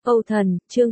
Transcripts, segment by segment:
Âu Thần, chương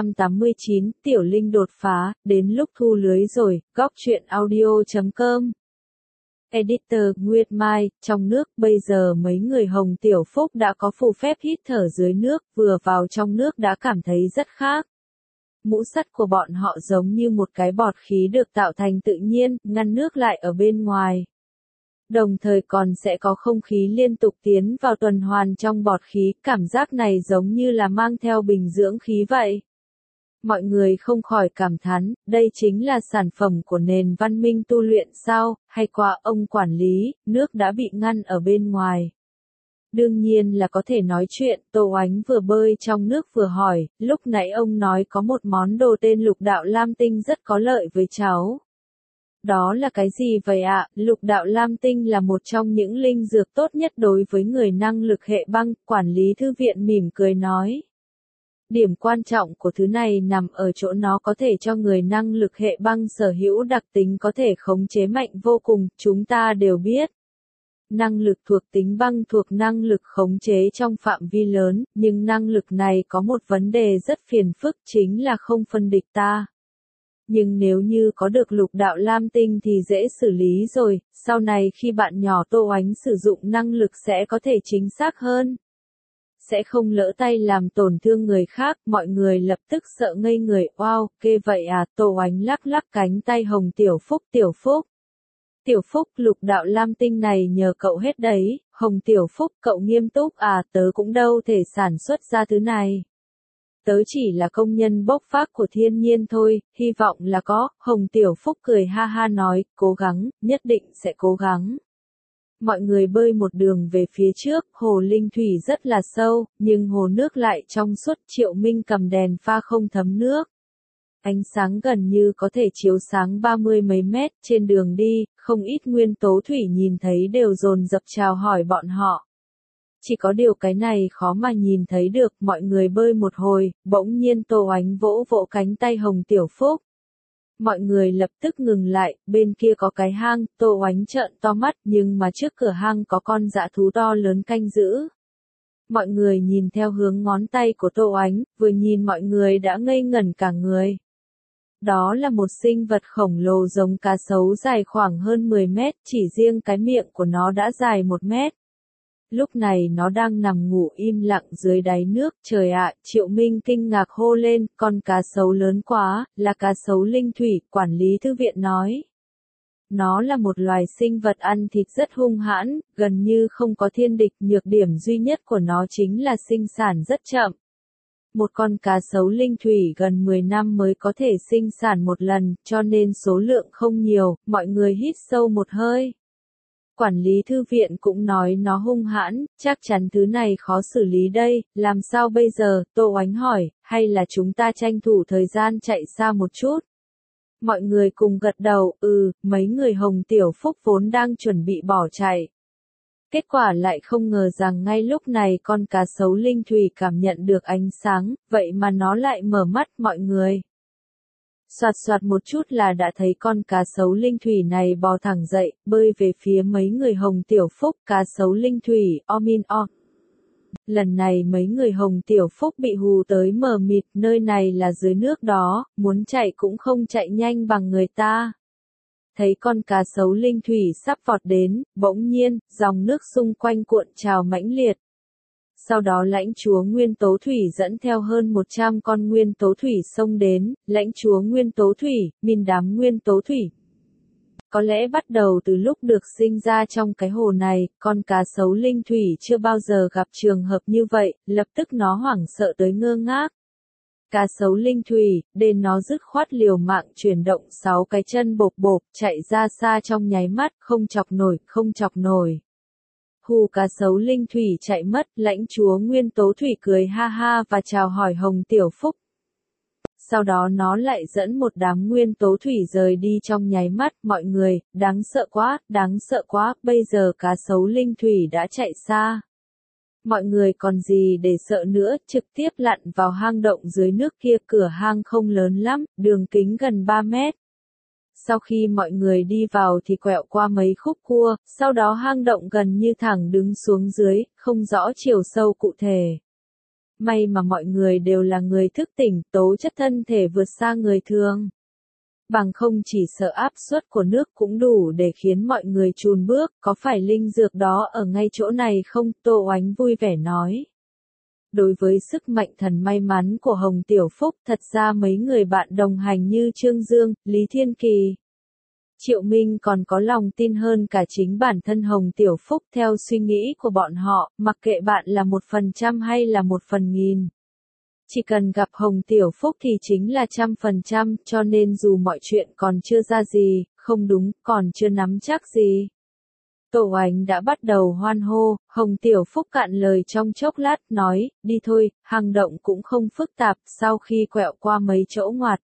289, Tiểu Linh đột phá, đến lúc thu lưới rồi, góc truyện audio.com. Editor, Nguyệt Mai, trong nước, bây giờ mấy người Hồng Tiểu Phúc đã có phù phép hít thở dưới nước, vừa vào trong nước đã cảm thấy rất khác. Mũ sắt của bọn họ giống như một cái bọt khí được tạo thành tự nhiên, ngăn nước lại ở bên ngoài. Đồng thời còn sẽ có không khí liên tục tiến vào tuần hoàn trong bọt khí, cảm giác này giống như là mang theo bình dưỡng khí vậy. Mọi người không khỏi cảm thán, đây chính là sản phẩm của nền văn minh tu luyện sao, hay qua ông quản lý, nước đã bị ngăn ở bên ngoài. Đương nhiên là có thể nói chuyện, Tô Oánh vừa bơi trong nước vừa hỏi, lúc nãy ông nói có một món đồ tên lục đạo lam tinh rất có lợi với cháu. Đó là cái gì vậy ạ? Lục đạo lam tinh là một trong những linh dược tốt nhất đối với người năng lực hệ băng, quản lý thư viện mỉm cười nói. Điểm quan trọng của thứ này nằm ở chỗ nó có thể cho người năng lực hệ băng sở hữu đặc tính có thể khống chế mạnh vô cùng, chúng ta đều biết. Năng lực thuộc tính băng thuộc năng lực khống chế trong phạm vi lớn, nhưng năng lực này có một vấn đề rất phiền phức chính là không phân địch ta. Nhưng nếu như có được lục đạo lam tinh thì dễ xử lý rồi, sau này khi bạn nhỏ Tô Oánh sử dụng năng lực sẽ có thể chính xác hơn. Sẽ không lỡ tay làm tổn thương người khác, mọi người lập tức sợ ngây người, wow, kê vậy à, Tô Oánh lắc lắc cánh tay Hồng Tiểu Phúc. Tiểu Phúc, lục đạo lam tinh này nhờ cậu hết đấy, Hồng Tiểu Phúc, cậu nghiêm túc à, tớ cũng đâu thể sản xuất ra thứ này. Tớ chỉ là công nhân bốc phác của thiên nhiên thôi, hy vọng là có, Hồng Tiểu Phúc cười ha ha nói, cố gắng, nhất định sẽ cố gắng. Mọi người bơi một đường về phía trước, hồ linh thủy rất là sâu, nhưng hồ nước lại trong suốt. Triệu Minh cầm đèn pha không thấm nước. Ánh sáng gần như có thể chiếu sáng 30 mấy mét, trên đường đi, không ít nguyên tố thủy nhìn thấy đều dồn dập chào hỏi bọn họ. Chỉ có điều cái này khó mà nhìn thấy được, mọi người bơi một hồi, bỗng nhiên Tô Oánh vỗ vỗ cánh tay Hồng Tiểu Phúc. Mọi người lập tức ngừng lại, bên kia có cái hang, Tô Oánh trợn to mắt, nhưng mà trước cửa hang có con dã thú to lớn canh giữ. Mọi người nhìn theo hướng ngón tay của Tô Oánh, vừa nhìn mọi người đã ngây ngẩn cả người. Đó là một sinh vật khổng lồ giống cá sấu dài khoảng hơn 10 mét, chỉ riêng cái miệng của nó đã dài 1 mét. Lúc này nó đang nằm ngủ im lặng dưới đáy nước, trời ạ, Triệu Minh kinh ngạc hô lên, con cá sấu lớn quá, là cá sấu linh thủy, quản lý thư viện nói. Nó là một loài sinh vật ăn thịt rất hung hãn, gần như không có thiên địch, nhược điểm duy nhất của nó chính là sinh sản rất chậm. Một con cá sấu linh thủy gần 10 năm mới có thể sinh sản một lần, cho nên số lượng không nhiều, mọi người hít sâu một hơi. Quản lý thư viện cũng nói nó hung hãn, chắc chắn thứ này khó xử lý đây, làm sao bây giờ, Tô Oánh hỏi, hay là chúng ta tranh thủ thời gian chạy xa một chút. Mọi người cùng gật đầu, mấy người Hồng Tiểu Phúc vốn đang chuẩn bị bỏ chạy. Kết quả lại không ngờ rằng ngay lúc này con cá sấu linh thủy cảm nhận được ánh sáng, vậy mà nó lại mở mắt mọi người. Soạt soạt một chút là đã thấy con cá sấu linh thủy này bò thẳng dậy, bơi về phía mấy người Hồng Tiểu Phúc, cá sấu linh thủy, omin o. Lần này mấy người Hồng Tiểu Phúc bị hù tới mờ mịt, nơi này là dưới nước đó, muốn chạy cũng không chạy nhanh bằng người ta. Thấy con cá sấu linh thủy sắp vọt đến, bỗng nhiên, dòng nước xung quanh cuộn trào mãnh liệt. Sau đó lãnh chúa nguyên tố thủy dẫn theo hơn 100 con nguyên tố thủy xông đến, lãnh chúa nguyên tố thủy, min đám nguyên tố thủy. Có lẽ bắt đầu từ lúc được sinh ra trong cái hồ này, con cá sấu linh thủy chưa bao giờ gặp trường hợp như vậy, lập tức nó hoảng sợ tới ngơ ngác. Cá sấu linh thủy, đến nó dứt khoát liều mạng chuyển động 6 cái chân bộp bộp, chạy ra xa trong nháy mắt, không chọc nổi. Hù cá sấu linh thủy chạy mất, lãnh chúa nguyên tố thủy cười ha ha và chào hỏi Hồng Tiểu Phúc. Sau đó nó lại dẫn một đám nguyên tố thủy rời đi trong nháy mắt, mọi người, đáng sợ quá, bây giờ cá sấu linh thủy đã chạy xa. Mọi người còn gì để sợ nữa, trực tiếp lặn vào hang động dưới nước kia, cửa hang không lớn lắm, đường kính gần 3 mét. Sau khi mọi người đi vào thì quẹo qua mấy khúc cua, sau đó hang động gần như thẳng đứng xuống dưới, không rõ chiều sâu cụ thể. May mà mọi người đều là người thức tỉnh, tố chất thân thể vượt xa người thường. Bằng không chỉ sợ áp suất của nước cũng đủ để khiến mọi người chùn bước, có phải linh dược đó ở ngay chỗ này không? Tô Oánh vui vẻ nói. Đối với sức mạnh thần may mắn của Hồng Tiểu Phúc, thật ra mấy người bạn đồng hành như Trương Dương, Lý Thiên Kỳ, Triệu Minh còn có lòng tin hơn cả chính bản thân Hồng Tiểu Phúc. Theo suy nghĩ của bọn họ, mặc kệ bạn là 1% hay là 1/1000. Chỉ cần gặp Hồng Tiểu Phúc thì chính là 100%, cho nên dù mọi chuyện còn chưa ra gì, không đúng, còn chưa nắm chắc gì. Tô Oánh đã bắt đầu hoan hô, Hồng Tiểu Phúc cạn lời trong chốc lát, nói, đi thôi, hang động cũng không phức tạp. Sau khi quẹo qua mấy chỗ ngoặt,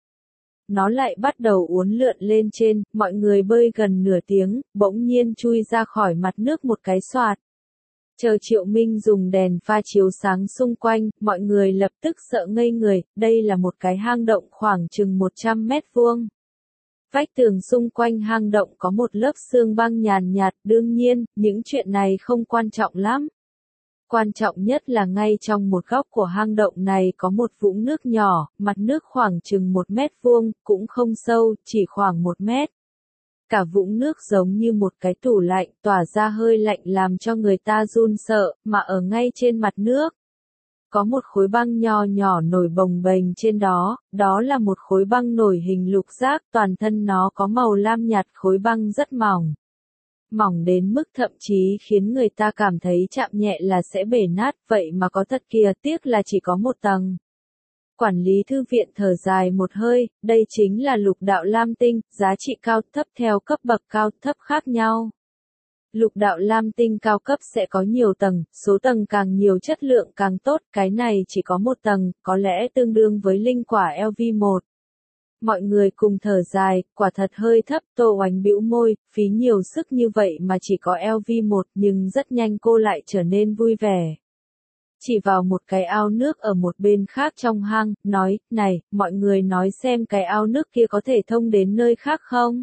nó lại bắt đầu uốn lượn lên trên, mọi người bơi gần nửa tiếng, bỗng nhiên chui ra khỏi mặt nước một cái xoạt. Chờ Triệu Minh dùng đèn pha chiếu sáng xung quanh, mọi người lập tức sợ ngây người, đây là một cái hang động khoảng chừng 100 mét vuông. Vách tường xung quanh hang động có một lớp xương băng nhàn nhạt, đương nhiên, những chuyện này không quan trọng lắm. Quan trọng nhất là ngay trong một góc của hang động này có một vũng nước nhỏ, mặt nước khoảng chừng 1 mét vuông, cũng không sâu, chỉ khoảng 1 mét. Cả vũng nước giống như một cái tủ lạnh, tỏa ra hơi lạnh làm cho người ta run sợ, mà ở ngay trên mặt nước có một khối băng nho nhỏ nổi bồng bềnh trên đó, đó là một khối băng nổi hình lục giác, toàn thân nó có màu lam nhạt, khối băng rất mỏng. Mỏng đến mức thậm chí khiến người ta cảm thấy chạm nhẹ là sẽ bể nát, vậy mà có thật kìa, tiếc là chỉ có 1 tầng. Quản lý thư viện thở dài một hơi, đây chính là lục đạo lam tinh, giá trị cao thấp theo cấp bậc cao thấp khác nhau. Lục đạo lam tinh cao cấp sẽ có nhiều tầng, số tầng càng nhiều chất lượng càng tốt, cái này chỉ có 1 tầng, có lẽ tương đương với linh quả LV1. Mọi người cùng thở dài, quả thật hơi thấp. Tô Oánh bĩu môi, phí nhiều sức như vậy mà chỉ có LV1, nhưng rất nhanh cô lại trở nên vui vẻ. Chỉ vào một cái ao nước ở một bên khác trong hang, nói, này, mọi người nói xem cái ao nước kia có thể thông đến nơi khác không?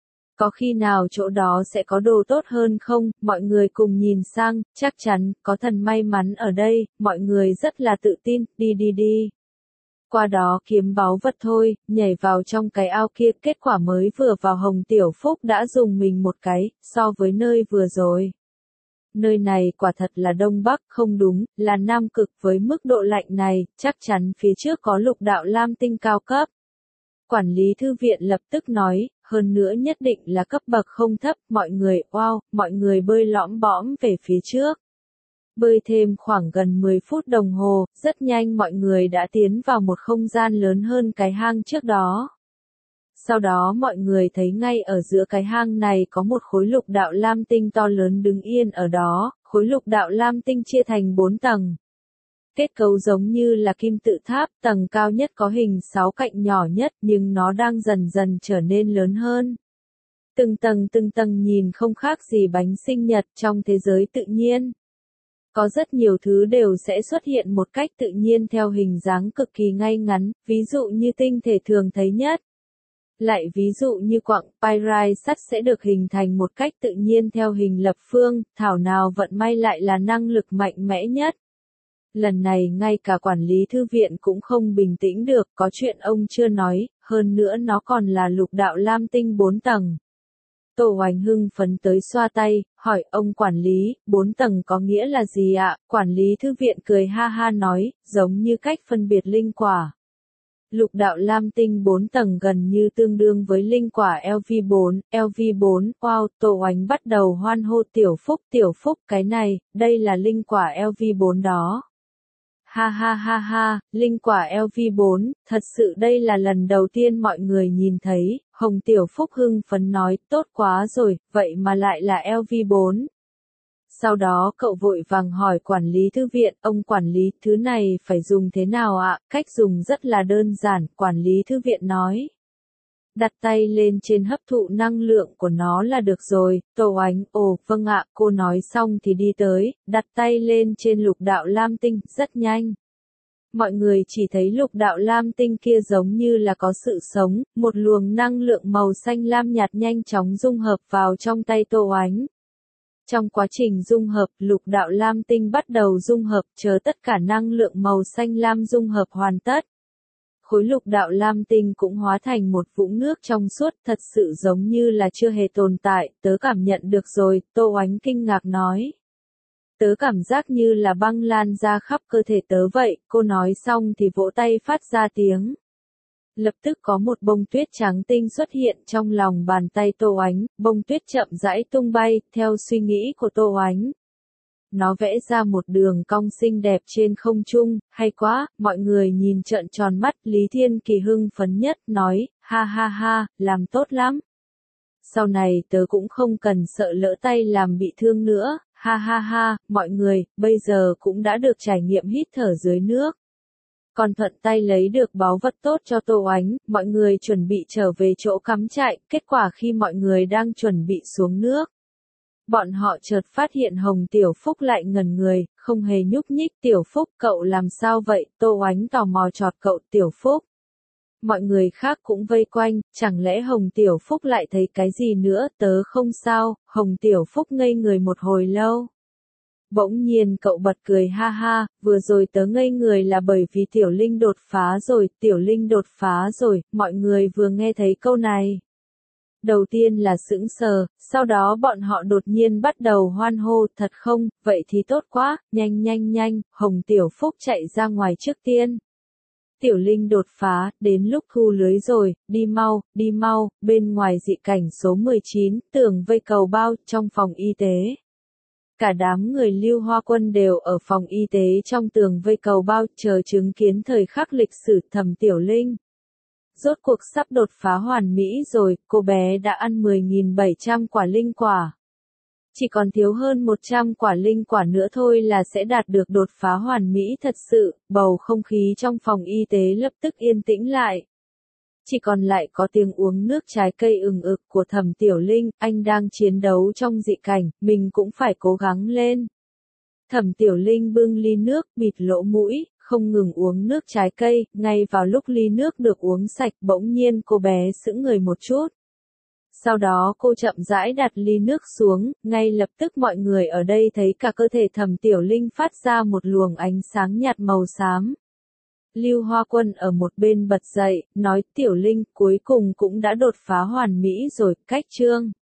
Có khi nào chỗ đó sẽ có đồ tốt hơn không? Mọi người cùng nhìn sang, chắc chắn, có thần may mắn ở đây, mọi người rất là tự tin, đi. Qua đó kiếm báu vật thôi, nhảy vào trong cái ao kia, kết quả mới vừa vào Hồng Tiểu Phúc đã dùng mình một cái, so với nơi vừa rồi. Nơi này quả thật là Đông Bắc, không đúng, là Nam Cực. Với mức độ lạnh này, chắc chắn phía trước có lục đạo lam tinh cao cấp. Quản lý thư viện lập tức nói, hơn nữa nhất định là cấp bậc không thấp, mọi người, wow, mọi người bơi lõm bõm về phía trước. Bơi thêm khoảng gần 10 phút đồng hồ, rất nhanh mọi người đã tiến vào một không gian lớn hơn cái hang trước đó. Sau đó mọi người thấy ngay ở giữa cái hang này có một khối lục đạo lam tinh to lớn đứng yên ở đó, khối lục đạo lam tinh chia thành 4 tầng. Kết cấu giống như là kim tự tháp, tầng cao nhất có hình 6 cạnh nhỏ nhất nhưng nó đang dần dần trở nên lớn hơn. Từng tầng nhìn không khác gì bánh sinh nhật trong thế giới tự nhiên. Có rất nhiều thứ đều sẽ xuất hiện một cách tự nhiên theo hình dáng cực kỳ ngay ngắn, ví dụ như tinh thể thường thấy nhất. Lại ví dụ như quặng pyrite sắt sẽ được hình thành một cách tự nhiên theo hình lập phương, thảo nào vận may lại là năng lực mạnh mẽ nhất. Lần này ngay cả quản lý thư viện cũng không bình tĩnh được, có chuyện ông chưa nói, hơn nữa nó còn là lục đạo lam tinh 4 tầng. Tô Oánh hưng phấn tới xoa tay, hỏi ông quản lý, 4 tầng có nghĩa là gì ạ? Quản lý thư viện cười ha ha nói, giống như cách phân biệt linh quả. Lục đạo lam tinh 4 tầng gần như tương đương với linh quả LV4, wow, Tô Oánh bắt đầu hoan hô Tiểu Phúc, cái này, đây là linh quả LV4 đó. Ha, linh quả LV4, thật sự đây là lần đầu tiên mọi người nhìn thấy, Hồng Tiểu Phúc hưng phấn nói, tốt quá rồi, vậy mà lại là LV4. Sau đó cậu vội vàng hỏi quản lý thư viện, ông quản lý, thứ này phải dùng thế nào ạ? Cách dùng rất là đơn giản, quản lý thư viện nói. Đặt tay lên trên hấp thụ năng lượng của nó là được rồi. Tô Oánh, ồ, vâng ạ, cô nói xong thì đi tới, đặt tay lên trên lục đạo lam tinh, rất nhanh. Mọi người chỉ thấy lục đạo lam tinh kia giống như là có sự sống, một luồng năng lượng màu xanh lam nhạt nhanh chóng dung hợp vào trong tay Tô Oánh. Trong quá trình dung hợp, lục đạo lam tinh bắt đầu dung hợp, chờ tất cả năng lượng màu xanh lam dung hợp hoàn tất. Khối lục đạo lam tinh cũng hóa thành một vũng nước trong suốt, thật sự giống như là chưa hề tồn tại, tớ cảm nhận được rồi, Tô Oánh kinh ngạc nói. Tớ cảm giác như là băng lan ra khắp cơ thể tớ vậy, cô nói xong thì vỗ tay phát ra tiếng. Lập tức có một bông tuyết trắng tinh xuất hiện trong lòng bàn tay Tô Oánh, bông tuyết chậm rãi tung bay, theo suy nghĩ của Tô Oánh. Nó vẽ ra một đường cong xinh đẹp trên không trung, hay quá, mọi người nhìn trợn tròn mắt, Lý Thiên Kỳ hưng phấn nhất, nói, ha ha ha, làm tốt lắm. Sau này tớ cũng không cần sợ lỡ tay làm bị thương nữa, ha ha ha, mọi người, bây giờ cũng đã được trải nghiệm hít thở dưới nước. Còn thuận tay lấy được báu vật tốt cho Tô Oánh, mọi người chuẩn bị trở về chỗ cắm trại, kết quả khi mọi người đang chuẩn bị xuống nước. Bọn họ chợt phát hiện Hồng Tiểu Phúc lại ngẩn người, không hề nhúc nhích. Tiểu Phúc, cậu làm sao vậy? Tô Oánh tò mò chọt cậu Tiểu Phúc. Mọi người khác cũng vây quanh, chẳng lẽ Hồng Tiểu Phúc lại thấy cái gì nữa? Tớ không sao. Hồng Tiểu Phúc ngây người một hồi lâu. Bỗng nhiên cậu bật cười ha ha, vừa rồi tớ ngây người là bởi vì Tiểu Linh đột phá rồi, Tiểu Linh đột phá rồi, mọi người vừa nghe thấy câu này. Đầu tiên là sững sờ, sau đó bọn họ đột nhiên bắt đầu hoan hô, thật không, vậy thì tốt quá, nhanh nhanh nhanh, Hồng Tiểu Phúc chạy ra ngoài trước tiên. Tiểu Linh đột phá, đến lúc thu lưới rồi, đi mau, bên ngoài dị cảnh số 19, tường vây cầu bao, trong phòng y tế. Cả đám người Lưu Hoa Quân đều ở phòng y tế trong tường vây cầu bao, chờ chứng kiến thời khắc lịch sử Thẩm Tiểu Linh. Rốt cuộc sắp đột phá hoàn mỹ rồi, cô bé đã ăn 10.700 quả linh quả. Chỉ còn thiếu hơn 100 quả linh quả nữa thôi là sẽ đạt được đột phá hoàn mỹ thật sự, bầu không khí trong phòng y tế lập tức yên tĩnh lại. Chỉ còn lại có tiếng uống nước trái cây ừng ực của Thẩm Tiểu Linh, anh đang chiến đấu trong dị cảnh, mình cũng phải cố gắng lên. Thẩm Tiểu Linh bưng ly nước, bịt lỗ mũi, không ngừng uống nước trái cây, ngay vào lúc ly nước được uống sạch bỗng nhiên cô bé sững người một chút. Sau đó cô chậm rãi đặt ly nước xuống, ngay lập tức mọi người ở đây thấy cả cơ thể Thẩm Tiểu Linh phát ra một luồng ánh sáng nhạt màu xám. Lưu Hoa Quân ở một bên bật dậy, nói Tiểu Linh cuối cùng cũng đã đột phá hoàn mỹ rồi, cách chương.